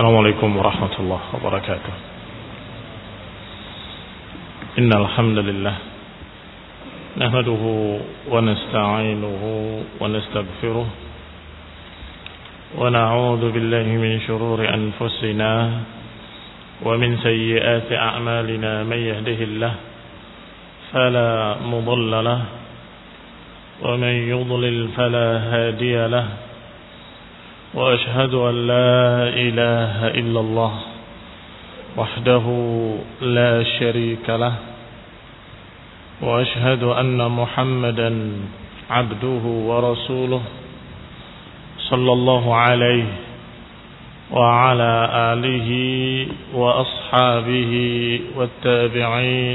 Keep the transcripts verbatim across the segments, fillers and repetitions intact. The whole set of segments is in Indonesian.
السلام عليكم ورحمة الله وبركاته. إن الحمد لله نحمده ونستعينه ونستغفره ونعوذ بالله من شرور أنفسنا ومن سيئات أعمالنا. من يهده الله فلا مضل له ومن يضلل فلا هادي له، وأشهد أن لا إله إلا الله وحده لا شريك له، وأشهد أن محمدا عبده ورسوله صلى الله عليه وعلى آله وأصحابه والتابعين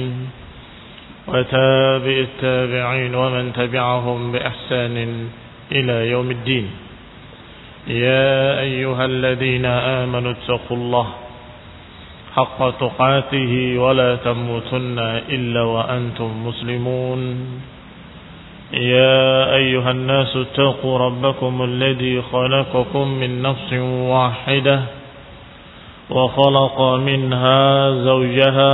وتابع التابعين ومن تبعهم بإحسان إلى يوم الدين. يا أيها الذين آمنوا اتقوا الله حق تقاته ولا تموتن إلا وأنتم مسلمون. يا أيها الناس اتقوا ربكم الذي خلقكم من نفس واحدة وخلق منها زوجها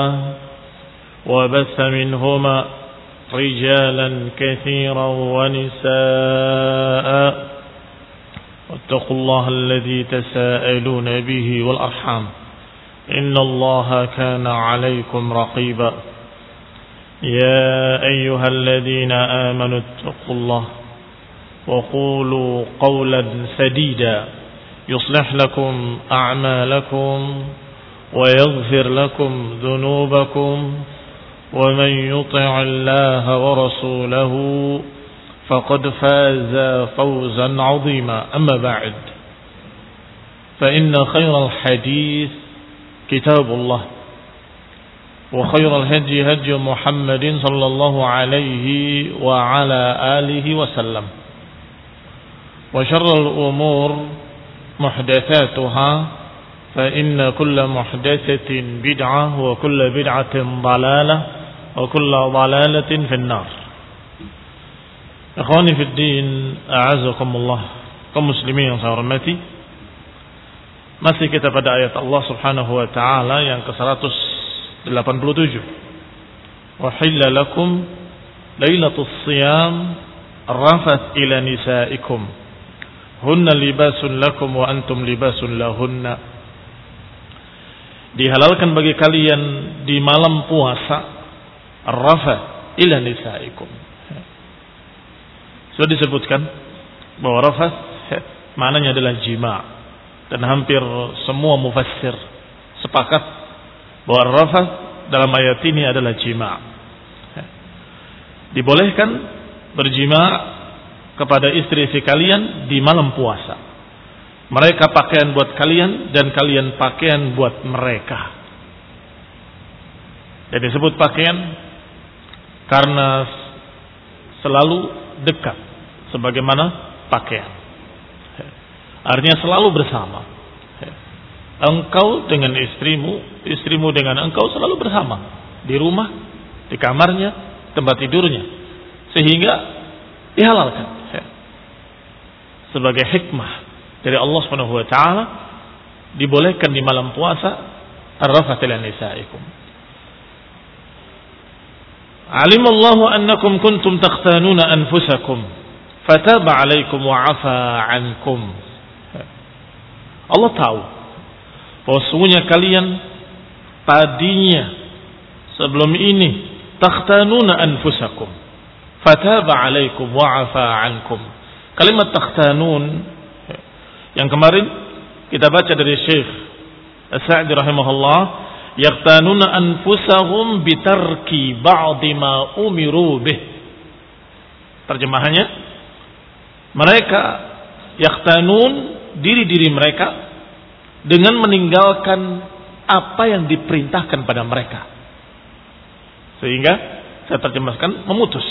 وبث منهما رجالا كثيرا ونساء، واتقوا الله الذي تساءلون به والأرحام إن الله كان عليكم رقيبا. يا أيها الذين آمنوا اتقوا الله وقولوا قولا سديدا يصلح لكم أعمالكم ويغفر لكم ذنوبكم، ومن يطع الله ورسوله فقد فاز فوزا عظيما. أما بعد، فإن خير الحديث كتاب الله، وخير الهدي هدي محمد صلى الله عليه وعلى آله وسلم، وشر الأمور محدثاتها، فإن كل محدثة بدعة وكل بدعة ضلالة وكل ضلالة في النار. Ikhwani fid din, a'azakumullah, kaum muslimin yang saya hormati. Masih kita pada ayat Allah Subhanahu wa taala yang ke seratus delapan puluh tujuh. Wa hilla lakum lailatus shiyam rafath ila nisaikum hunna libasun lakum wa antum libasun lahunna. Dihalalkan bagi kalian di malam puasa rafath ila nisaikum. Sudah disebutkan bahwa rafath maknanya adalah jima', dan hampir semua mufassir sepakat bahwa rafath dalam ayat ini adalah jima'. Dibolehkan berjima' kepada istri-istri kalian di malam puasa. Mereka pakaian buat kalian dan kalian pakaian buat mereka. Dan disebut pakaian karena selalu dekat sebagaimana pakaian. Artinya selalu bersama. Engkau dengan istrimu, istrimu dengan engkau selalu bersama di rumah, di kamarnya, tempat tidurnya, sehingga dihalalkan sebagai hikmah dari Allah Subhanahu wa taala, dibolehkan di malam puasa ar-rafath ila nisaikum. Alimallahu annakum kuntum takhtanuna anfusakum fataba alaikum wa afa ankum. Allah tahu bahwa sesungguhnya kalian tadinya sebelum ini takhtanuna anfusakum fataba alaikum wa afa ankum. Kalimat takhtanun yang kemarin kita baca dari Syekh As-Sa'di rahimahullah, yaqtanuna anfusahum bitarki ba'di ma umiru bih. Terjemahannya, mereka yaqtanun diri-diri mereka dengan meninggalkan apa yang diperintahkan pada mereka. Sehingga saya terjemahkan memutus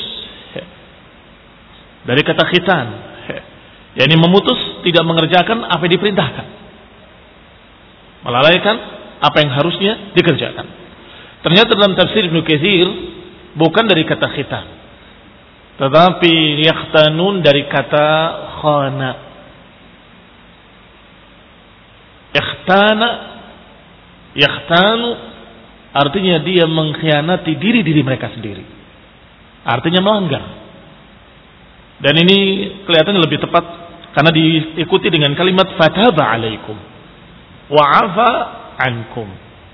dari kata khitan, yakni memutus, tidak mengerjakan apa yang diperintahkan, melalaikan apa yang harusnya dikerjakan. Ternyata dalam tafsir Ibnu Katsir bukan dari kata khitan, tetapi yahtanun dari kata khana. Ikhtana, yakhtanu, artinya dia mengkhianati diri-diri mereka sendiri. Artinya melanggar. Dan ini kelihatannya lebih tepat karena diikuti dengan kalimat fataba alaikum wa'afa ankum.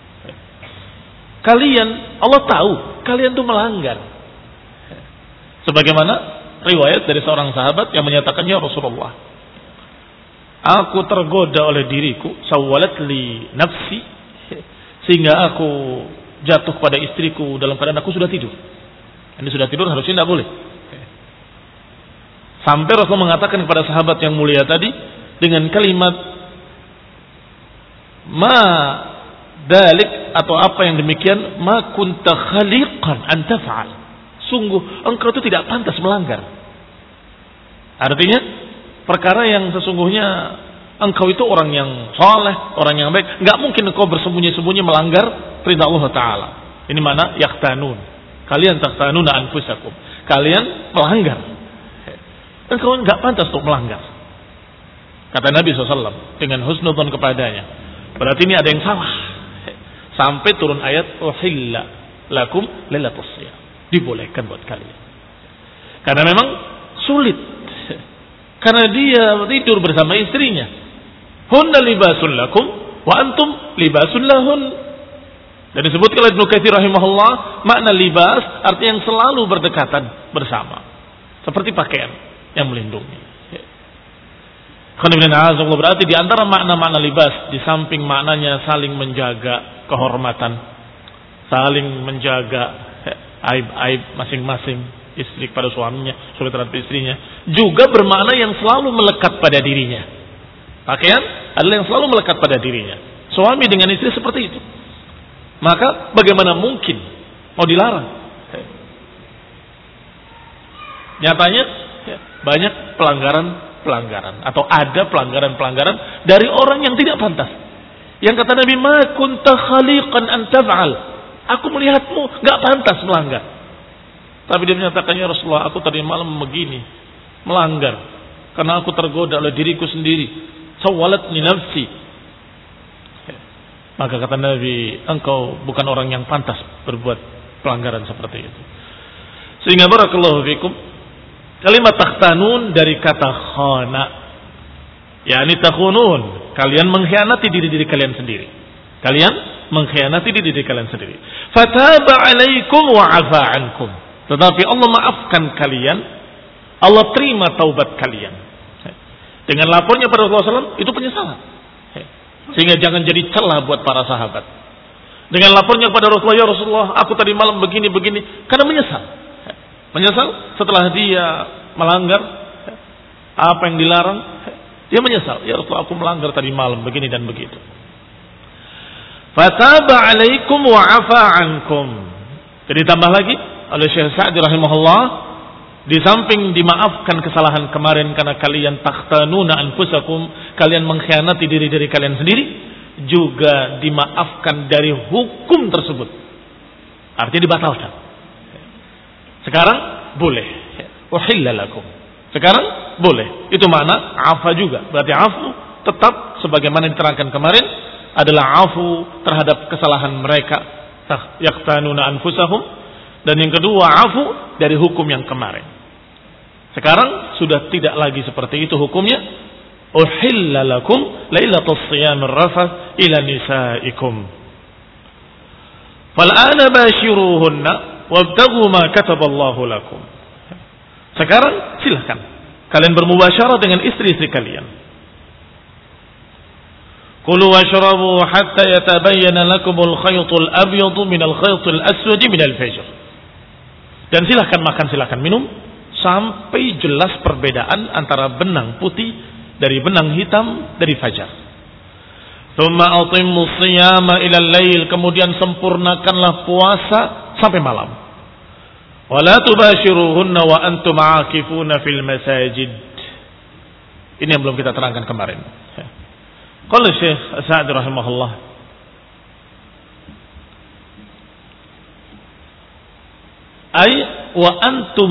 Kalian, Allah tahu kalian itu melanggar. Sebagaimana riwayat dari seorang sahabat yang menyatakan, ya Rasulullah, aku tergoda oleh diriku, sawwalat li nafsi, sehingga aku jatuh pada istriku dalam keadaan aku sudah tidur. Ini sudah tidur harusnya tidak boleh. Sampai Rasul mengatakan kepada sahabat yang mulia tadi dengan kalimat ma dalik, atau apa yang demikian, ma kunta khaliqan an taf'al. Sungguh engkau itu tidak pantas melanggar. Artinya perkara yang sesungguhnya engkau itu orang yang saleh, orang yang baik, enggak mungkin engkau bersembunyi-sembunyi melanggar perintah Allah taala. Ini mana yaktanun. Kalian takhtanuna anfusakum. Kalian melanggar. Engkau enggak pantas untuk melanggar. Kata Nabi shallallahu alaihi wasallam dengan husnudzon kepadanya. Berarti ini ada yang salah. Sampai turun ayat uhilla lakum lailatul shiyam. Dibolehkan buat kalian. Karena memang sulit. Karena dia tidur bersama istrinya. Hunna libasun lakum wa antum libasun lahun. Dan disebutkan oleh Ibnu Katsir rahimahullah, makna libas artinya yang selalu berdekatan bersama. Seperti pakaian yang melindungi. Berarti di antara makna-makna libas, di samping maknanya saling menjaga kehormatan, saling menjaga aib-aib masing-masing, istri pada suaminya, suami terhadap istrinya, juga bermakna yang selalu melekat pada dirinya. Pakaian adalah yang selalu melekat pada dirinya. Suami dengan istri seperti itu. Maka bagaimana mungkin mau dilarang? Nyatanya banyak pelanggaran-pelanggaran atau ada pelanggaran-pelanggaran dari orang yang tidak pantas. Yang kata Nabi, ma kunta khaliqan an taf'al. Aku melihatmu gak pantas melanggar. Tapi dia menyatakan, ya Rasulullah, aku tadi malam begini melanggar karena aku tergoda oleh diriku sendiri. Sawwalatni nafsi. Maka kata Nabi, engkau bukan orang yang pantas berbuat pelanggaran seperti itu. Sehingga barakallahu fikum, kalimat takhtanun dari kata khana, yakni takhunun, kalian mengkhianati diri-diri kalian sendiri. Kalian mengkhianati diri-diri kalian sendiri. Fataba alaikum wa afa ankum. Tetapi Allah maafkan kalian, Allah terima taubat kalian. Dengan lapornya pada Rasulullah shallallahu alaihi wasallam, itu penyesalan. Sehingga jangan jadi celah buat para sahabat. Dengan lapornya kepada Rasulullah, ya Rasulullah, aku tadi malam begini-begini, karena menyesal. Menyesal setelah dia melanggar apa yang dilarang, dia menyesal. Ya Rasulullah, aku melanggar tadi malam begini dan begitu. Fataba alaikum wa afa ankum. Jadi tambah lagi oleh Syekh Sa'di rahimahullah, di samping dimaafkan kesalahan kemarin karena kalian takhtanuna anfusakum, kalian mengkhianati diri-diri kalian sendiri, juga dimaafkan dari hukum tersebut. Artinya dibatalkan. Sekarang boleh. Uhilla lakum. Sekarang boleh. Itu makna afa juga. Berarti afu tetap sebagaimana diterangkan kemarin adalah afu terhadap kesalahan mereka, yaqtanuna anfusahum, dan yang kedua afu dari hukum yang kemarin. Sekarang sudah tidak lagi seperti itu hukumnya. Uhilla lakum lailatul shiyam ar-rafath ila nisaikum. Fal ana bashiruhunna wabtaghu ma kataballahu lakum. Sekarang silahkan kalian bermubasyarah dengan istri-istri kalian. Kulu washrabu hatta yatabayyana lakumul khaytul abyadu minal khaytil aswadi minal fajr. Dan silahkan makan, silahkan minum sampai jelas perbedaan antara benang putih dari benang hitam dari fajar. Tsumma atimmu shiyama ila al-lail, kemudian sempurnakanlah puasa sampai malam. Wala tubashiruhunna wa antum aakifuna fil masajid. Ini yang belum kita terangkan kemarin. Qala Syekh Sa'di rahimahullah, ay wa antum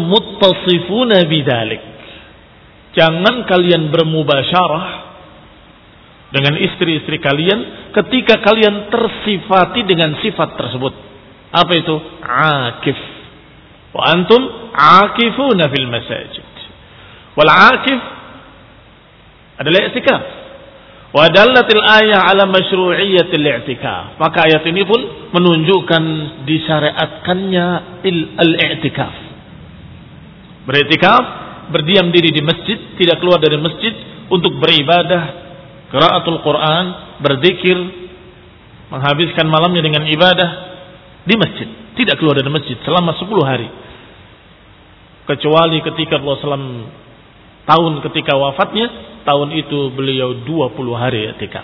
muttasifuna bidzalik. Jangan kalian bermubasyarah dengan istri-istri kalian ketika kalian tersifati dengan sifat tersebut. Apa itu? Akif. Wa antum akifuna fil masajid. Wal akif adalah i'tikaf. Wa dallatil ayah ala masyru'iyyatil i'tikaf. Maka ayat ini pun menunjukkan disyariatkannya al-i'tikaf. Beriktikaf, berdiam diri di masjid, tidak keluar dari masjid untuk beribadah, qiraatul Quran, berzikir, menghabiskan malamnya dengan ibadah di masjid, tidak keluar dari masjid selama sepuluh hari. Kecuali ketika Rasulullah shallallahu alaihi wasallam tahun ketika wafatnya, tahun itu beliau dua puluh hari i'tikaf.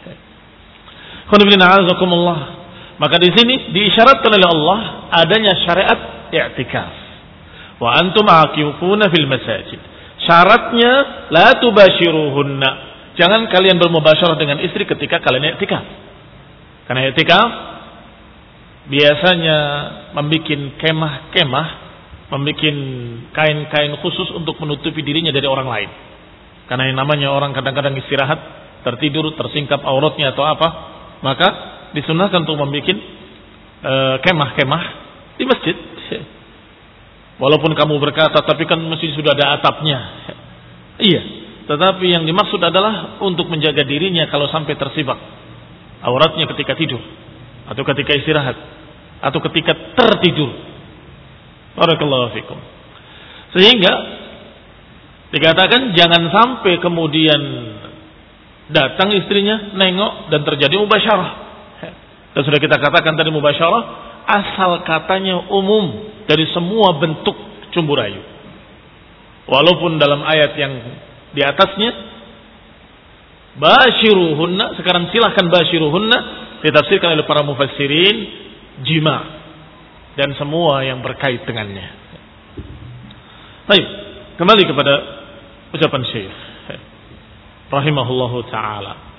Maka di sini diisyaratkan oleh Allah adanya syariat i'tikaf. Wa antum aqifuna fil masajid. Syaratnya la tubashiruhunna. Jangan kalian bermubasyarah dengan istri ketika kalian i'tikaf. Karena i'tikaf biasanya membikin kemah-kemah, membikin kain-kain khusus untuk menutupi dirinya dari orang lain. Karena yang namanya orang kadang-kadang istirahat, tertidur, tersingkap auratnya atau apa, maka disunahkan untuk membikin uh, kemah-kemah di masjid. Walaupun kamu berkata, tapi kan masjid sudah ada atapnya. Iya, tetapi yang dimaksud adalah untuk menjaga dirinya kalau sampai tersibak auratnya ketika tidur, atau ketika istirahat, atau ketika tertidur. Barakallahu fikum. Sehingga dikatakan jangan sampai kemudian datang istrinya, nengok dan terjadi mubasyarah. Dan sudah kita katakan tadi mubasyarah asal katanya umum dari semua bentuk cumbu rayu. Walaupun dalam ayat yang di atasnya basyiruhunna, sekarang silahkan basyiruhunna ditafsirkan oleh para mufassirin jima dan semua yang berkait dengannya. Baik, kembali kepada ucapan Syekh rahimahullahu taala.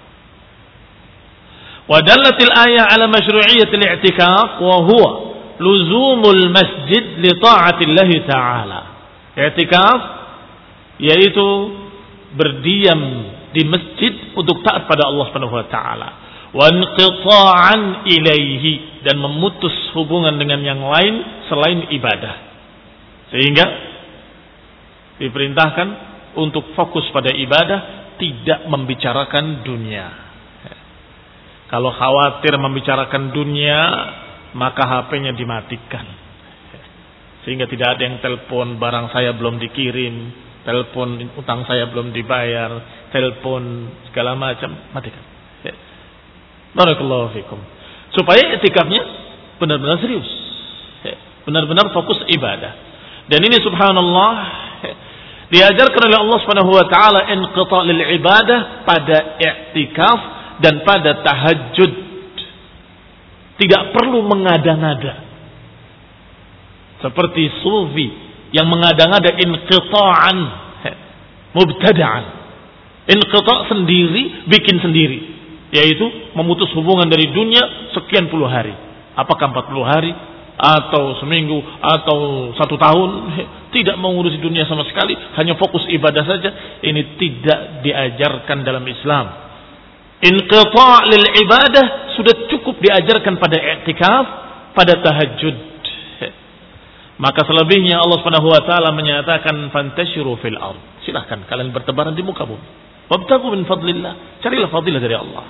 Wa dallatil ayah ala masyru'iyyatil i'tikaf wa huwa luzumul masjid li ta'atillah ta'ala. I'tikaf yaitu berdiam di masjid untuk taat pada Allah Subhanahu wa taala. Wa inqita'an ilaihi, dan memutus hubungan dengan yang lain selain ibadah. Sehingga diperintahkan untuk fokus pada ibadah, tidak membicarakan dunia. Kalau khawatir membicarakan dunia, maka H P-nya dimatikan. Sehingga tidak ada yang telepon, barang saya belum dikirim, telepon utang saya belum dibayar, telepon segala macam, matikan. Barakallahu fikum. Supaya i'tikafnya benar-benar serius, benar-benar fokus ibadah. Dan ini subhanallah diajarkan oleh Allah Subhanahu wa taala inqita' lil ibadah pada i'tikaf dan pada tahajud. Tidak perlu mengada-ngada seperti sufi yang mengada-ngada inqita'an mubtada'an. Inqita' sendiri, bikin sendiri, yaitu memutus hubungan dari dunia sekian puluh hari. Apakah empat puluh hari atau seminggu atau satu tahun, tidak mengurusi dunia sama sekali, hanya fokus ibadah saja. Ini tidak diajarkan dalam Islam. Inqita' lil ibadah sudah cukup diajarkan pada i'tikaf, pada tahajud. Maka selebihnya Allah Subhanahu wa taala menyatakan fantashiru fil ard. Silakan kalian bertebaran di muka bumi. Wabtaghu min fadlillah, carilah fadilah dari Allah.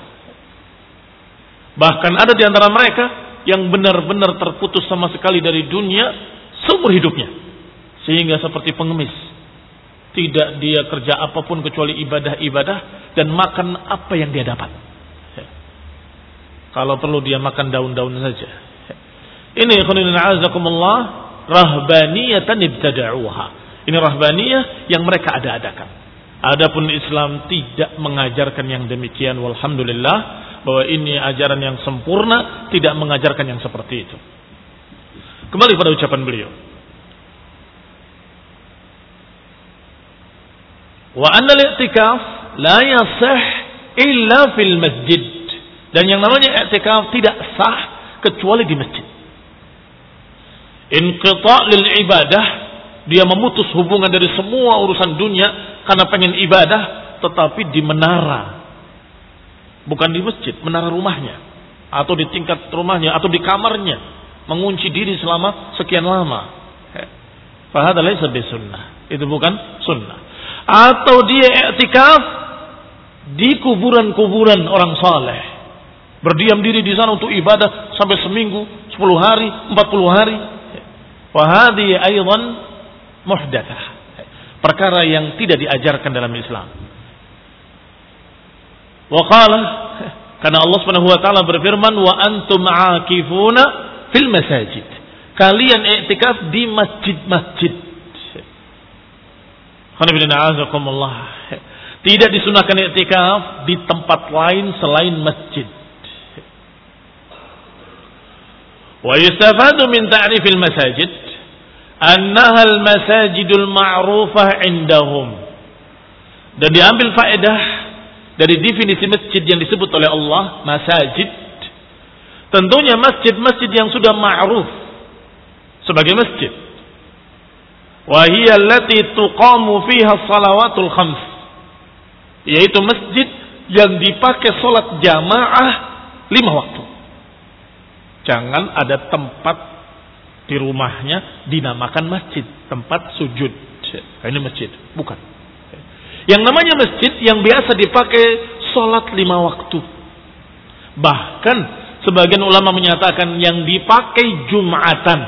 Bahkan ada di antara mereka yang benar-benar terputus sama sekali dari dunia seumur hidupnya, sehingga seperti pengemis. Tidak dia kerja apapun kecuali ibadah-ibadah dan makan apa yang dia dapat. Kalau perlu dia makan daun-daun saja. Ini khonilin a'azakumullah rahbaniyatan ibtada'uha. Ini rahbaniyah yang mereka ada-adakan. Adapun Islam tidak mengajarkan yang demikian, walhamdulillah, bahwa ini ajaran yang sempurna, tidak mengajarkan yang seperti itu. Kembali pada ucapan beliau. Wa anna al-i'tikaf la yasih illa fil masjid. Dan yang namanya i'tikaf tidak sah kecuali di masjid. Inqita' lil ibadah, dia memutus hubungan dari semua urusan dunia karena pengen ibadah, tetapi di menara bukan di masjid, menara rumahnya atau di tingkat rumahnya atau di kamarnya, mengunci diri selama sekian lama. Fa hadza laysa bisunnah. Itu bukan sunnah. Atau dia i'tikaf di kuburan-kuburan orang saleh. Berdiam diri di sana untuk ibadah sampai seminggu, sepuluh hari, empat puluh hari. Wa hadhihi aidan muhdatsah. Perkara yang tidak diajarkan dalam Islam. Wa qala, karena Allah Subhanahu wa taala berfirman, wa antum aakifuna fil masajid. Kalian i'tikaf di masjid-masjid. Tidak disunahkan i'tikaf di tempat lain selain masjid. Wa yustafadu min ta'rifil masajid annaha al-masajidul ma'rufah indahum. Dan diambil faedah dari definisi masjid yang disebut oleh Allah, masajid. Tentunya masjid-masjid yang sudah ma'ruf sebagai masjid. Wa hiya allati tuqamu fiha shalawatul khams. Yaitu masjid yang dipakai salat jamaah lima waktu. Jangan ada tempat di rumahnya dinamakan masjid, tempat sujud. Ini masjid, bukan. Yang namanya masjid yang biasa dipakai salat lima waktu. Bahkan sebagian ulama menyatakan yang dipakai Jumatan.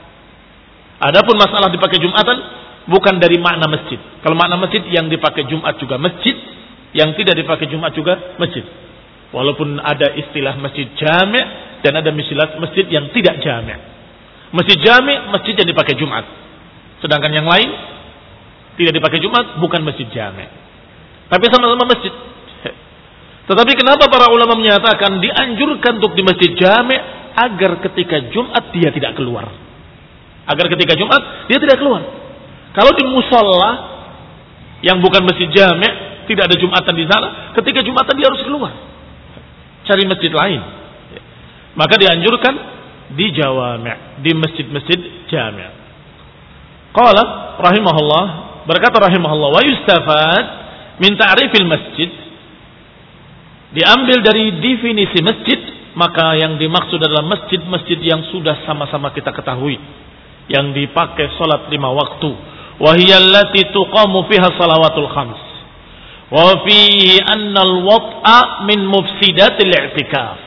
Adapun masalah dipakai Jumatan bukan dari makna masjid. Kalau makna masjid yang dipakai Jumat juga masjid, yang tidak dipakai Jumat juga masjid. Walaupun ada istilah masjid jami' dan ada istilah masjid yang tidak jami'. Masjid jami' masjid yang dipakai Jumat. Sedangkan yang lain tidak dipakai Jumat bukan masjid jami'. Tapi sama-sama masjid. Tetapi kenapa para ulama menyatakan dianjurkan untuk di masjid jami' agar ketika Jumat dia tidak keluar. Agar ketika Jumat dia tidak keluar. Kalau di musola yang bukan masjid jami', tidak ada Jumatan di sana, ketika Jumatan dia harus keluar. Cari masjid lain. Maka dianjurkan di jawami', di masjid-masjid jami'. Qala rahimahullah, berkata rahimahullah, wa yustafad min ta'rifil masjid. Diambil dari definisi masjid, maka yang dimaksud adalah masjid-masjid yang sudah sama-sama kita ketahui, yang dipakai salat lima waktu. Wa hiya allati tuqamu fiha salawatul khams. Wa fihi anna al-wat'a min mufsidatil i'tikaf.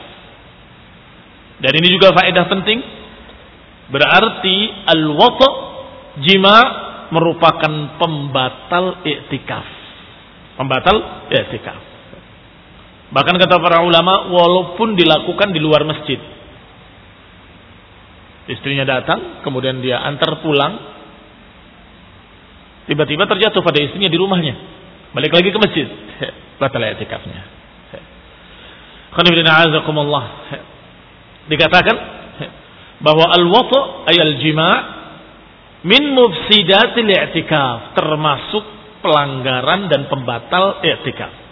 Dan ini juga faedah penting. Berarti al-wat' jima' merupakan pembatal i'tikaf. Pembatal i'tikaf. Bahkan kata para ulama, walaupun dilakukan di luar masjid. Istrinya datang, kemudian dia antar pulang. Tiba-tiba terjatuh pada istrinya di rumahnya. Balik lagi ke masjid. Batal i'tikafnya. Khonibina azakumullah. Dikatakan bahwa al-wat' ay al-jima' min mufsidatil i'tikaf, termasuk pelanggaran dan pembatal i'tikaf.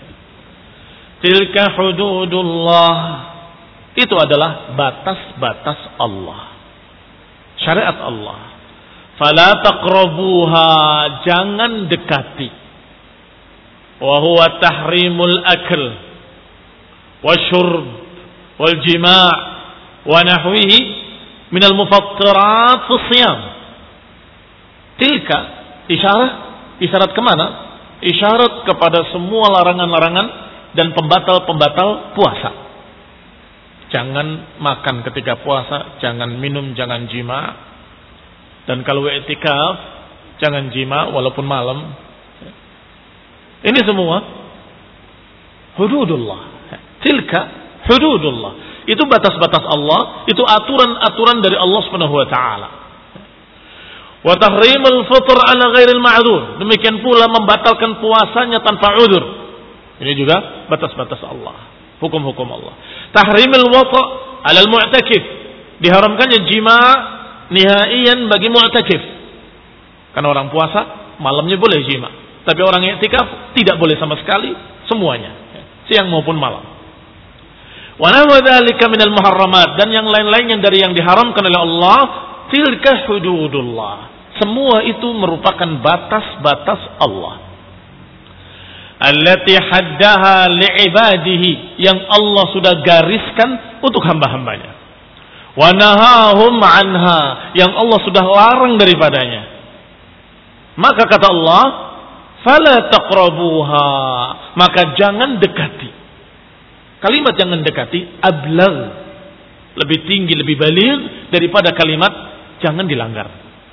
Tilka hududullah, itu adalah batas-batas Allah, syariat Allah. Fala taqrabuha, jangan dekati. Wa huwa tahrimul akl wasyurb wal jima' wa nahwihi minal mufattirat fi shiyam. Tilka isyarat, isyarat kemana? Isyarat kepada semua larangan-larangan dan pembatal-pembatal puasa. Jangan makan ketika puasa, jangan minum, jangan jima. Dan kalau i'tikaf, jangan jima walaupun malam. Ini semua hududullah. Tilka hududullah. Itu batas-batas Allah, itu aturan-aturan dari Allah Subhanahu wa taala. Wa tahrimul fitr ala ghairil ma'dzur. Demikian pula membatalkan puasanya tanpa udzur. Ini juga batas-batas Allah, hukum-hukum Allah. Tahrimul wata' 'alal mu'takif, diharamkannya jima' nihaian bagi mu'takif. Karena orang puasa malamnya boleh jima', tapi orang i'tikaf tidak boleh sama sekali semuanya, siang maupun malam. Wa nahwa dzalika minal muharramat, dan yang lain-lain yang dari yang diharamkan oleh Allah, tilka hududullah. Semua itu merupakan batas-batas Allah. allati haddaha li'ibadihi, yang Allah sudah gariskan untuk hamba-hambanya. Wa nahahum anha, yang Allah sudah larang daripadanya. Maka kata Allah, fala taqrabuha, maka jangan dekati. Kalimat jangan dekati ablagh, lebih tinggi, lebih baligh daripada kalimat jangan dilanggar.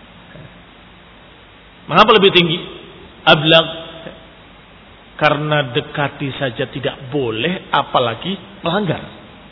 Mengapa lebih tinggi? Ablagh, karena dekati saja tidak boleh, apalagi melanggar.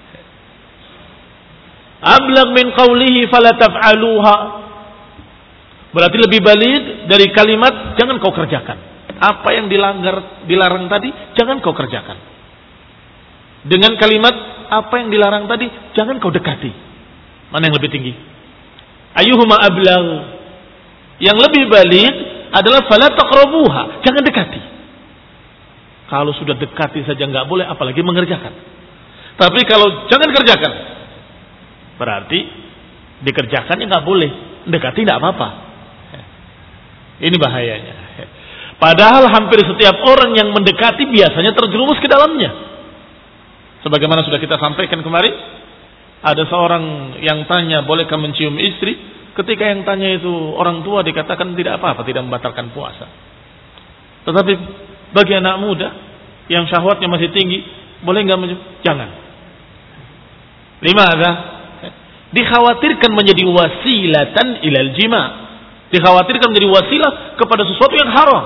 Ablagh min qawlihi fala taf'aluha, berarti lebih baligh dari kalimat jangan kau kerjakan. Apa yang dilanggar, dilarang tadi jangan kau kerjakan. Dengan kalimat apa yang dilarang tadi jangan kau dekati. Mana yang lebih tinggi? Ayyuhuma ablagh? Yang lebih baligh adalah fala taqrabuha, jangan dekati. Kalau sudah dekati saja enggak boleh, apalagi mengerjakan. Tapi kalau jangan kerjakan, berarti dikerjakannya enggak boleh, dekati enggak apa-apa. Ini bahayanya. Padahal hampir setiap orang yang mendekati biasanya terjerumus ke dalamnya. Sebagaimana sudah kita sampaikan kemarin, ada seorang yang tanya, bolehkah mencium istri? Ketika yang tanya itu orang tua, dikatakan tidak apa-apa, tidak membatalkan puasa. Tetapi bagi anak muda yang syahwatnya masih tinggi, boleh nggak mencium? Jangan. Lima ada, dikhawatirkan menjadi wasilatan ilal jima, dikhawatirkan menjadi wasilah kepada sesuatu yang haram,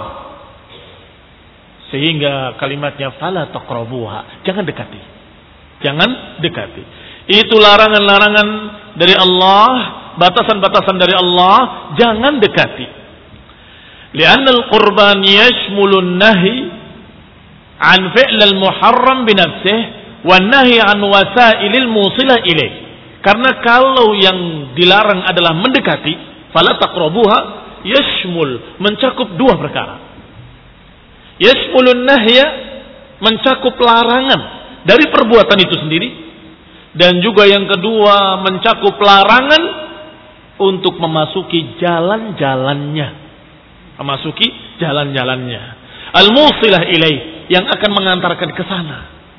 sehingga kalimatnya fala taqrabuha, jangan dekati, jangan dekati. Itu larangan-larangan dari Allah, batasan-batasan dari Allah, jangan dekati. Li'anna al-qurban yashmulun nahi an fi'l al-muharram bi nafsihi wan nahi an wasailil musila ilaih. Karena kalau yang dilarang adalah mendekati, fala taqrabuha, yashmul, mencakup dua perkara. Yashmulun nahya, mencakup larangan dari perbuatan itu sendiri, dan juga yang kedua mencakup larangan untuk memasuki jalan-jalannya, memasuki jalan-jalannya, al-musilah ilaih, yang akan mengantarkan ke sana.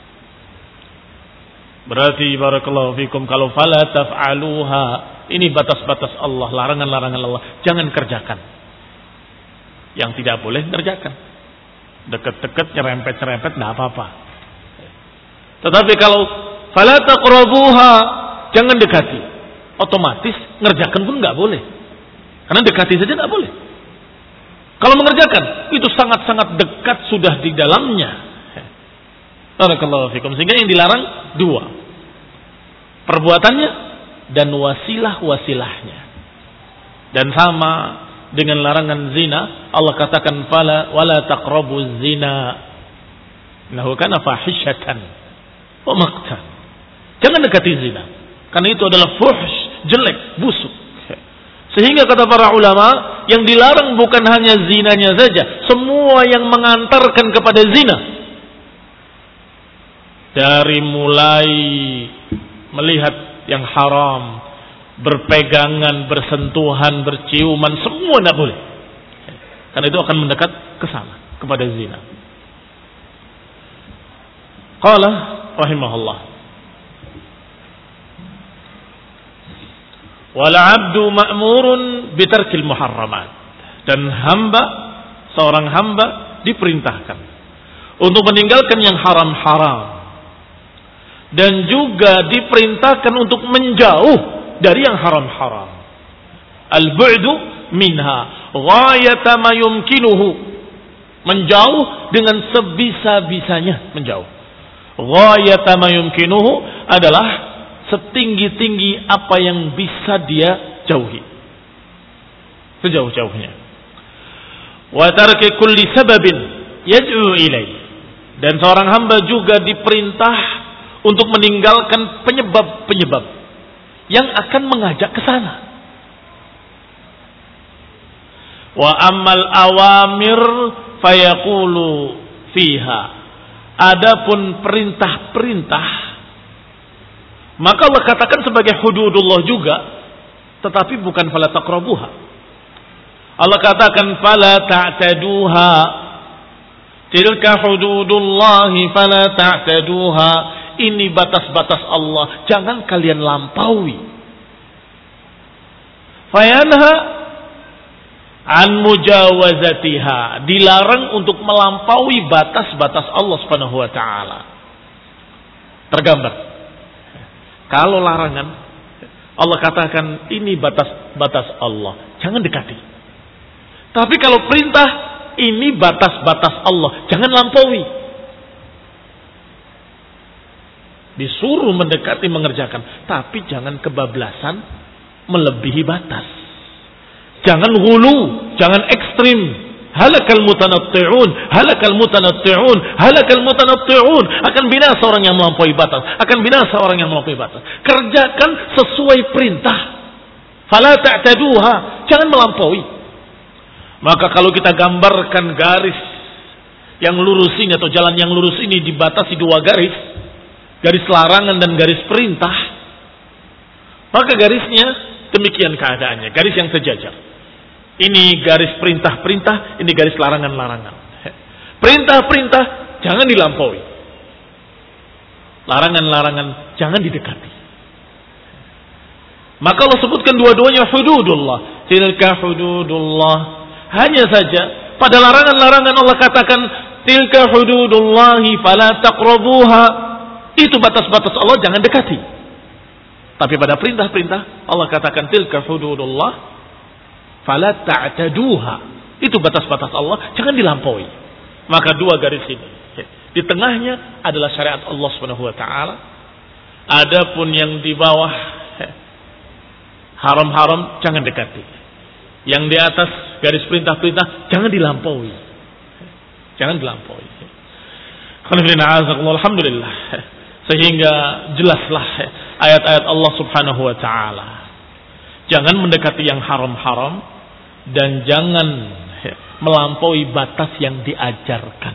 Berarti barakallahu fikum, kalau fala taf'aluha, ini batas-batas Allah, larangan-larangan Allah, jangan kerjakan. Yang tidak boleh kerjakan. Deket-deket, nyerempet-nyerempet, tidak apa-apa. Tetapi kalau fala taqrabuha, jangan dekati, otomatis ngerjakan pun nggak boleh, karena dekati saja nggak boleh. Kalau mengerjakan itu sangat-sangat dekat sudah di dalamnya. Barakallahu fikum. Sehingga yang dilarang dua, perbuatannya dan wasilah-wasilahnya. Dan sama dengan larangan zina, Allah katakan fala wala taqrabuz zina, innahu kana fahishatan wa maqtan. Jangan dekati zina, karena itu adalah fuhsh, jelek, busuk. Sehingga kata para ulama, yang dilarang bukan hanya zinanya saja, semua yang mengantarkan kepada zina. Dari mulai melihat yang haram, berpegangan, bersentuhan, berciuman, semua tidak boleh. Karena itu akan mendekat ke sana, kepada zina. Qala rahimahullah, wal 'abdu ma'murun bitarkil muharramat, dan hamba, seorang hamba diperintahkan untuk meninggalkan yang haram-haram, dan juga diperintahkan untuk menjauh dari yang haram-haram. Al-bu'du minha ghayata ma yumkinuhu, menjauh dengan sebisa-bisanya menjauh. Ghayata ma yumkinuhu adalah setinggi-tinggi apa yang bisa dia jauhi, sejauh-jauhnya. Wa tarki kulli sababin yad'u ilai, dan seorang hamba juga diperintah untuk meninggalkan penyebab-penyebab yang akan mengajak ke sana. Wa ammal awamir fayaqulu fiha, adapun perintah-perintah maka Allah katakan sebagai hududullah juga, tetapi bukan fala taqrabuha. Allah katakan fala ta'taduha, Tilka hududullahi fala ta'taduha. Ini batas-batas Allah, jangan kalian lampaui. Fayanha an mujawazatiha, dilarang untuk melampaui batas-batas Allah Subhanahu wa taala. Tergambar. Kalau larangan, Allah katakan ini batas-batas Allah, jangan dekati. Tapi kalau perintah, ini batas-batas Allah, jangan lampaui. Disuruh mendekati, mengerjakan, tapi jangan kebablasan melebihi batas. Jangan hulu, jangan ekstrim. Halakal mutanatti'un, halakal mutanatti'un, halakal mutanatti'un. Akan binasa orang yang melampaui batas, akan binasa orang yang melampaui batas. Kerjakan sesuai perintah. Fala ta'taduha, jangan melampaui. Maka kalau kita gambarkan garis yang lurus ini atau jalan yang lurus ini dibatasi dua garis, garis larangan dan garis perintah, maka garisnya demikian keadaannya, garis yang sejajar. Ini garis perintah-perintah, ini garis larangan-larangan. Perintah-perintah jangan dilampaui. Larangan-larangan jangan didekati. Maka Allah sebutkan dua-duanya hududullah. Tilka hududullah. Hanya saja pada larangan-larangan Allah katakan tilka hududullahi fala taqrabuha. Itu batas-batas Allah, jangan dekati. Tapi pada perintah-perintah Allah katakan tilka hududullah fala ta'taduha. Itu batas-batas Allah, jangan dilampaui. Maka dua garis ini. Di tengahnya adalah syariat Allah Subhanahu wa taala. Adapun yang di bawah haram-haram jangan dekati. Yang di atas garis perintah-perintah jangan dilampaui. Jangan dilampaui. Alhamdulillah. Sehingga jelaslah ayat-ayat Allah Subhanahu wa taala. Jangan mendekati yang haram-haram dan jangan melampaui batas yang diajarkan.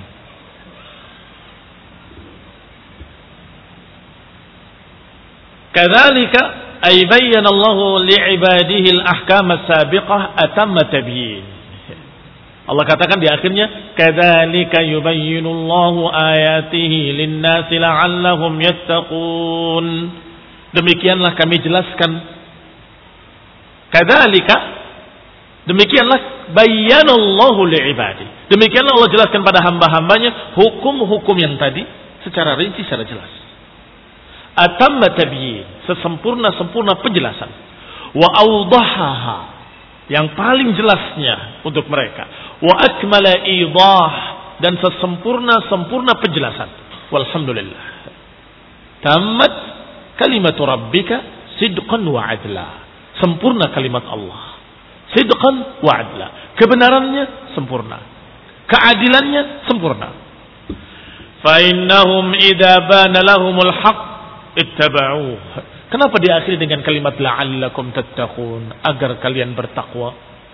Kadzalika ay bayyana Allah li'ibadihi al-ahkam as-sabiqah atamma tabyin. Allah katakan di akhirnya kadzalika yubayyinu Allahu ayatihi lin-nasi la'allahum yattaqun. Demikianlah kami jelaskan. Kadzalika demikianlah bayyanallahu li'ibadi. Demikianlah Allah jelaskan pada hamba-hambanya hukum-hukum yang tadi secara rinci, secara jelas. Atamma tabyin, sesempurna-sempurna penjelasan. Wa awdahaha, yang paling jelasnya untuk mereka. Wa akmala idah, dan sesempurna-sempurna penjelasan. Walhamdulillah. Tammat kalimatu rabbika sidqan wa adla. Sempurna kalimat Allah. Sidqan wa adla. Kebenarannya sempurna. Keadilannya sempurna. Fa innahum idza bana lahumul haqq ittaba'uh. Kenapa diakhiri dengan kalimat la'allakum tattaqun? Agar kalian bertakwa.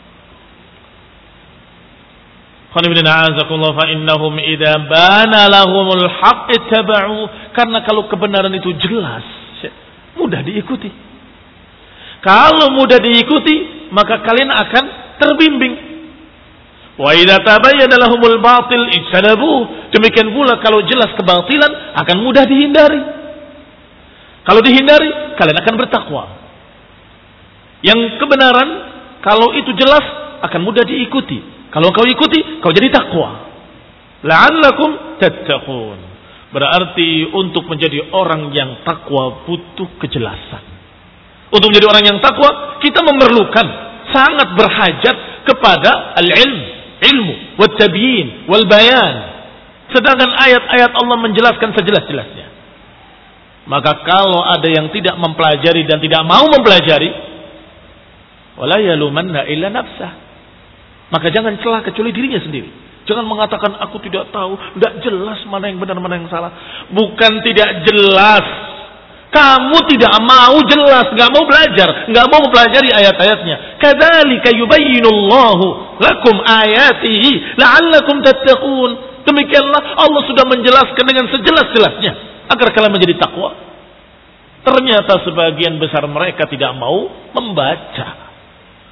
Fa innahum idza bana lahumul haqq ittaba'uh. Karena kalau kebenaran itu jelas, mudah diikuti. Kalau mudah diikuti, maka kalian akan terbimbing. Wa idza tabayyana lahumul batil ijtanabuh. Demikian pula kalau jelas kebatilan akan mudah dihindari. Kalau dihindari, kalian akan bertakwa. Yang kebenaran, kalau itu jelas, akan mudah diikuti. Kalau kau ikuti, kau jadi takwa. La'allakum tattaqun. Berarti untuk menjadi orang yang takwa butuh kejelasan. Untuk menjadi orang yang takwa, kita memerlukan, sangat berhajat kepada al-ilm, ilmu, wat-tabyin, wal-bayan. Sedangkan ayat-ayat Allah menjelaskan sejelas-jelasnya. Maka kalau ada yang tidak mempelajari dan tidak mau mempelajari, wala yalumanna illa nafsah. Maka jangan celah kecuali dirinya sendiri. Jangan mengatakan aku tidak tahu, tidak jelas mana yang benar mana yang salah. Bukan tidak jelas. Kamu tidak mau jelas, nggak mau belajar, nggak mau mempelajari ayat-ayatnya. Kadzalika yubayyinullahu lakum ayatihi la'allakum tattaqun. Demikianlah Allah sudah menjelaskan dengan sejelas-jelasnya agar kalian menjadi takwa. Ternyata sebagian besar mereka tidak mau membaca,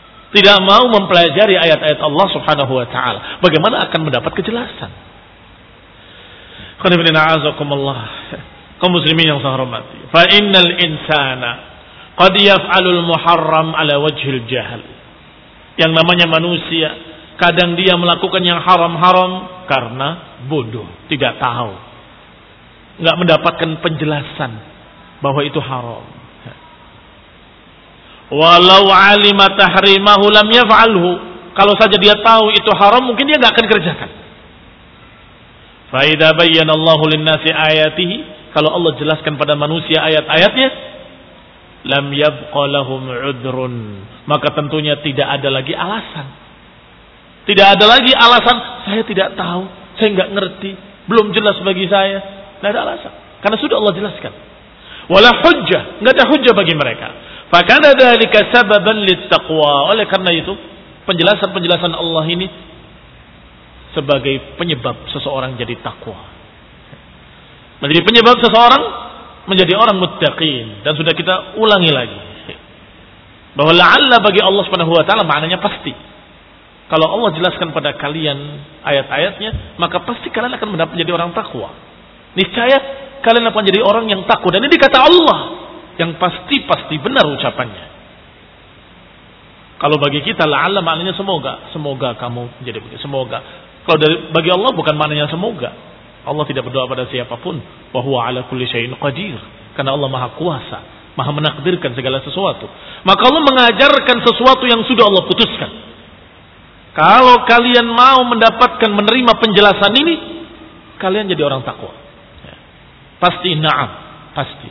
tidak mau mempelajari ayat-ayat Allah Subhanahu wa taala. Bagaimana akan mendapat kejelasan? Qul inna a'azakumullah. Kaum muslimin yang saya hormati. Fa innal insana qad yaf'alul muharram ala wajhil jahl. Yang namanya manusia kadang dia melakukan yang haram-haram karena bodoh, tidak tahu. Enggak mendapatkan penjelasan bahwa itu haram. Walau alima tahrimahu lam yaf'alhu. Kalau saja dia tahu itu haram, mungkin dia enggak akan kerjakan. Fa idza bayyana Allahu lin-nasi ayatihi, kalau Allah jelaskan pada manusia ayat-ayatnya, lam yabqa lahum udrun, maka tentunya tidak ada lagi alasan. Tidak ada lagi alasan, saya tidak tahu, saya enggak ngerti, belum jelas bagi saya. Tidak ada alasan, karena sudah Allah jelaskan. Wala hujjah, enggak ada hujjah bagi mereka. Fakana dzalika sababan littaqwa. Oleh karena itu, penjelasan-penjelasan Allah ini sebagai penyebab seseorang jadi takwa. Menjadi penyebab seseorang menjadi orang muttaqin. Dan sudah kita ulangi lagi bahwa la'alla bagi Allah Subhanahu wa taala maknanya pasti. Kalau Allah jelaskan pada kalian ayat-ayatnya, maka pasti kalian akan menjadi orang takwa. Niscaya kalian akan menjadi orang yang takwa. Dan ini kata Allah yang pasti-pasti benar ucapannya. Kalau bagi kita la'alla maknanya semoga, semoga kamu menjadi begitu, semoga. Kalau dari bagi Allah bukan maknanya semoga. Allah tidak berdoa pada siapapun, wa huwa ala kulli syai'in qadir. Karena Allah Maha Kuasa, Maha menakdirkan segala sesuatu. Maka Allah mengajarkan sesuatu yang sudah Allah putuskan. Kalau kalian mau mendapatkan menerima penjelasan ini, kalian jadi orang takwa. Pasti na'am, pasti.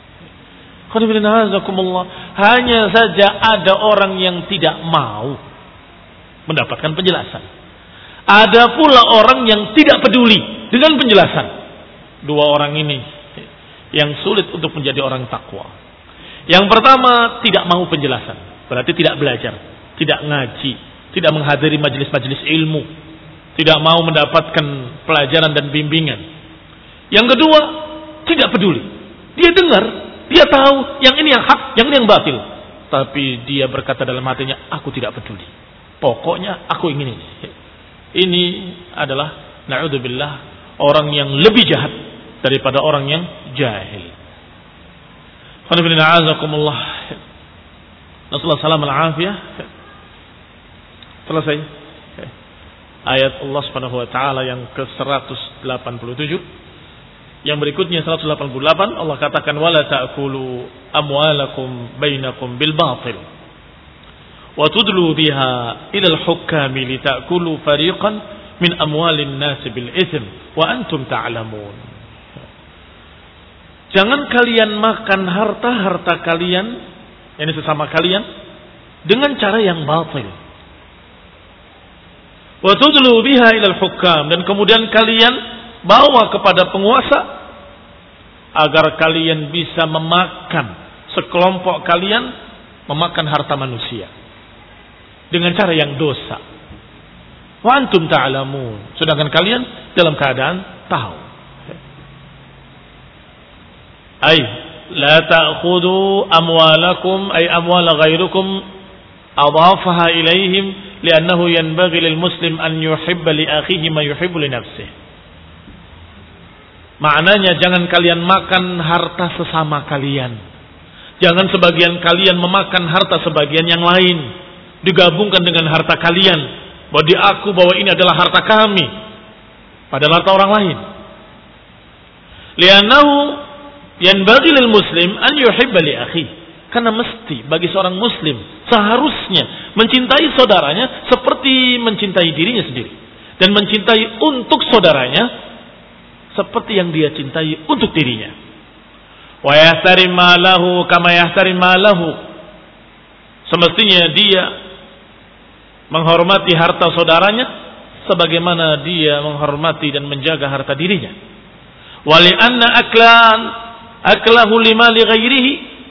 Hanya saja ada orang yang tidak mau mendapatkan penjelasan. Ada pula orang yang tidak peduli dengan penjelasan. Dua orang ini yang sulit untuk menjadi orang takwa. Yang pertama, tidak mau penjelasan. Berarti tidak belajar, tidak ngaji, tidak menghadiri majelis-majelis ilmu, tidak mau mendapatkan pelajaran dan bimbingan. Yang kedua, tidak peduli. Dia dengar, dia tahu yang ini yang hak, yang ini yang batil. Tapi dia berkata dalam hatinya, aku tidak peduli. Pokoknya aku ingin ini. Ini adalah na'udzubillah orang yang lebih jahat daripada orang yang jahil. Alhamdulillah. Nasallahu salam al-afiyah. Selesai. Ayat Allah Subhanahu wa taala yang ke seratus delapan puluh tujuh. Yang berikutnya seratus delapan puluh delapan Allah katakan wala ta'kulu amwalakum bainakum bil batil wa tudlu biha ila al-hukami litakulu fariqan min amwalin nas bil itsm wa antum ta'lamun. Jangan kalian makan harta-harta kalian, ini sesama kalian, dengan cara yang batil. Wa tudlu biha ila al-hukam, dan kemudian kalian bawa kepada penguasa agar kalian bisa memakan sekelompok kalian memakan harta manusia dengan cara yang dosa. Wa antum ta'lamun, sedangkan kalian dalam keadaan tahu. Ay la ta'khudhu amwalakum ay amwal ghairukum adhafaha ilaihim li'annahu yanbaghi lil muslim an yuhibba li akhihi ma yuhibbu li nafsihi. Maknanya jangan kalian makan harta sesama kalian. Jangan sebagian kalian memakan harta sebagian yang lain, digabungkan dengan harta kalian, bahwa di aku bahwa ini adalah harta kami, padahal harta orang lain. Li'annahu yanbaghi lil muslim an yuhibba li akhihi. Karena mesti bagi seorang muslim seharusnya mencintai saudaranya seperti mencintai dirinya sendiri, dan mencintai untuk saudaranya seperti yang dia cintai untuk dirinya. Wa yahtarim malahu kama yahtarim malahu. Semestinya dia menghormati harta saudaranya sebagaimana dia menghormati dan menjaga harta dirinya. Wa li anna aklan aklahu lima li ghairihi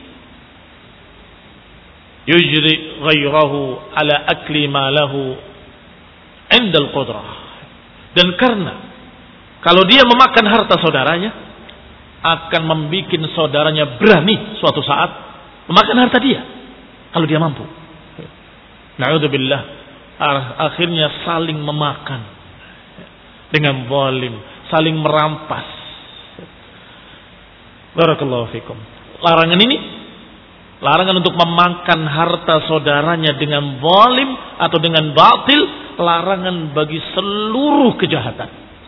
yujri ghairahu ala akli malahu inda al-qudrah. Dan karena kalau dia memakan harta saudaranya, akan membuat saudaranya berani suatu saat memakan harta dia. Kalau dia mampu. Na'udzubillah. Akhirnya saling memakan. Dengan zalim. Saling merampas. Barakallahu fikum. Larangan ini, larangan untuk memakan harta saudaranya dengan zalim atau dengan batil, larangan bagi seluruh kejahatan.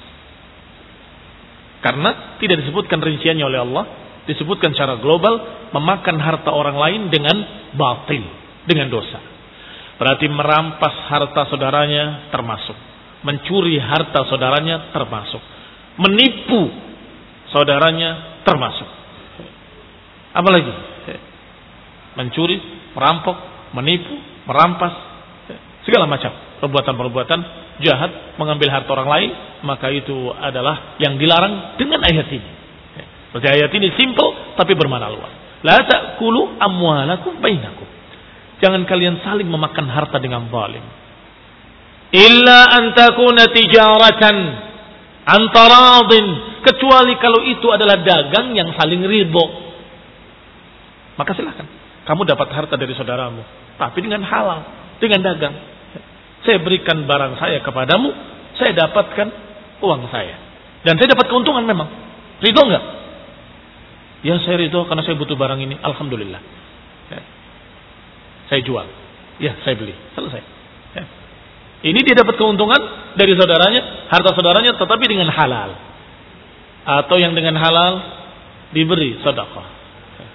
Karena tidak disebutkan rinciannya oleh Allah, disebutkan secara global memakan harta orang lain dengan batil, dengan dosa. Berarti merampas harta saudaranya termasuk, mencuri harta saudaranya termasuk, menipu saudaranya termasuk. Apalagi mencuri, merampok, menipu, merampas, segala macam perbuatan-perbuatan jahat, mengambil harta orang lain, maka itu adalah yang dilarang dengan ayat ini. Berarti ayat ini simple tapi bermakna luas. La ta'kulu amwalakum bainakum. Jangan kalian saling memakan harta dengan zalim. Illa an takuna tijaratan an taradin, kecuali kalau itu adalah dagang yang saling ridho. Maka silakan kamu dapat harta dari saudaramu, tapi dengan halal, dengan dagang. Saya berikan barang saya kepadamu, saya dapatkan uang saya, dan saya dapat keuntungan memang. Ridho enggak? Ya saya ridho karena saya butuh barang ini. Alhamdulillah. Ya. Saya jual. Ya saya beli. Selesai. Ya. Ini dia dapat keuntungan dari saudaranya, harta saudaranya, tetapi dengan halal. Atau yang dengan halal diberi sedekah. Ya.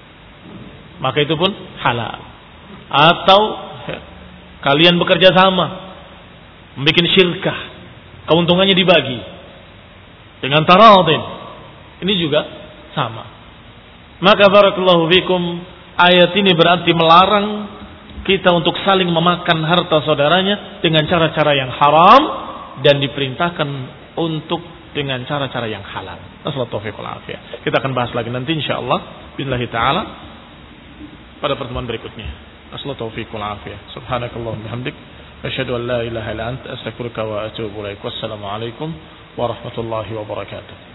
Maka itu pun halal. Atau ya, kalian bekerja sama, membuat syirkah, keuntungannya dibagi dengan taradin. Ini juga sama. Maka barakallahu fikum, ayat ini berarti melarang kita untuk saling memakan harta saudaranya dengan cara-cara yang haram, dan diperintahkan untuk dengan cara-cara yang halal. Nasallahu taufiq wal afiyah. Kita akan bahas lagi nanti insyaallah billahi taala pada pertemuan berikutnya. Nasallahu taufiq wal afiyah. Subhanakallahumma bihamdik asyhadu an la ilaha illa anta astaghfiruka wa atubu ilaik. Wassalamu alaikum warahmatullahi wabarakatuh.